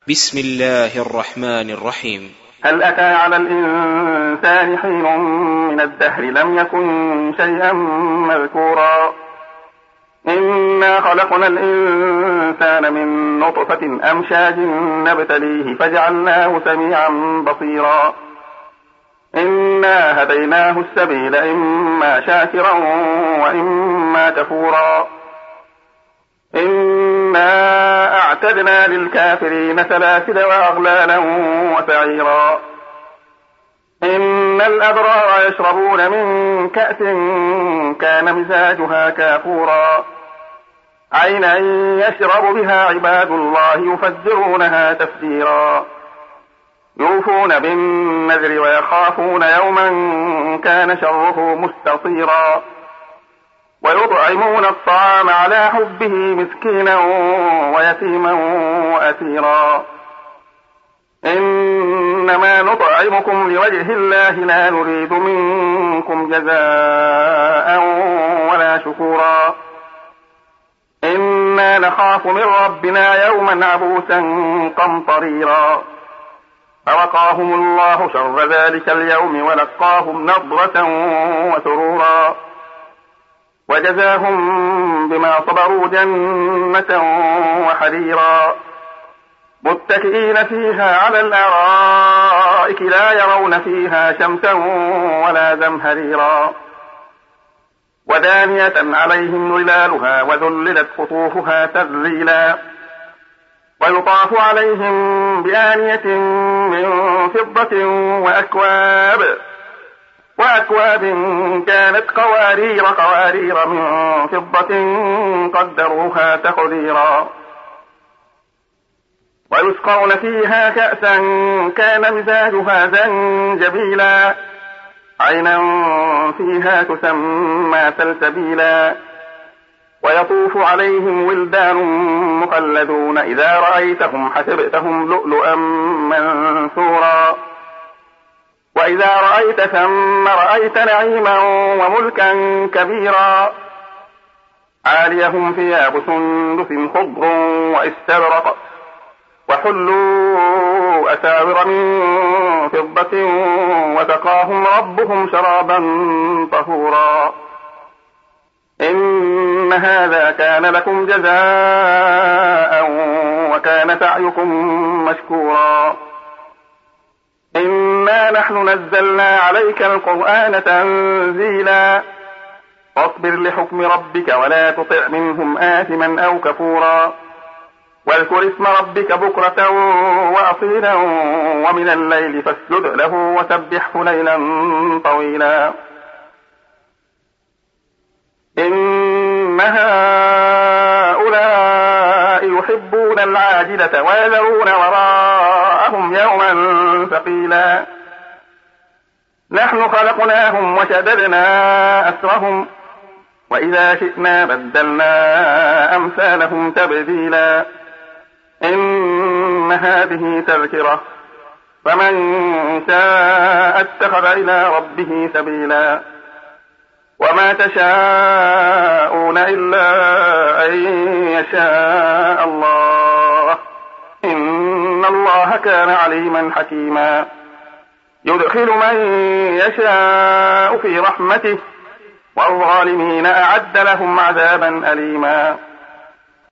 بسم الله الرحمن الرحيم. هل أتى على الإنسان حين من الدهر لم يكن شيئا مذكورا إنا خلقنا الإنسان من نطفة أمشاج نبتليه فجعلناه سميعا بصيرا إنا هديناه السبيل إما شاكرا وإما كفورا إنا أعتدنا للكافرين سلاسل وأغلالا وسعيرا إن الأبرار يشربون من كأس كان مزاجها كافورا عينا يشرب بها عباد الله يفجرونها تفجيرا يوفون بالنذر ويخافون يوما كان شره مستطيرا ويطعمون الطعام على حبه مسكينا ويتيما وأسيرا إنما نطعمكم لوجه الله لا نريد منكم جزاء ولا شكورا إنا نخاف من ربنا يوما عبوسا قمطريرا فوقاهم الله شر ذلك اليوم ولقاهم نضرة وسرورا وجزاهم بما صبروا جنة وحريرا متكئين فيها على الأرائك لا يرون فيها شمسا ولا زمهريرا ودانية عليهم ظلالها وذللت قطوفها تذليلا ويطاف عليهم بآنية من فضة وأكواب كانت قوارير من فضة قدروها تقديرا ويسقون فيها كأسا كان مزاجها زنجبيلا عينا فيها تسمى سلسبيلا ويطوف عليهم ولدان مخلدون إذا رأيتهم حسبتهم لؤلؤا منثورا وإذا رأيت ثم رأيت نعيما وملكا كبيرا عاليهم ثياب سندس خضر واستبرق وحلوا أساور من فضة وسقاهم ربهم شرابا طهورا إن هذا كان لكم جزاء وكان سعيكم مشكورا إنا نحن نزلنا عليك القرآن تنزيلا فاصبر لحكم ربك ولا تطع منهم آثما أو كفورا واذكر اسم ربك بكرة وأصيلا ومن الليل فاسجد له وسبحه ليلا طويلا إن هؤلاء يحبون العاجلة ويذرون وراءهم يوما ثقيلا نحن خلقناهم وشددنا أسرهم وإذا شئنا بدلنا أمثالهم تبديلا إن هذه تذكرة فمن شاء اتخذ إلى ربه سبيلا وما تشاءون إلا أن يشاء الله إن الله كان عليما حكيما يدخل من يشاء في رحمته والظالمين أعد لهم عذابا أليما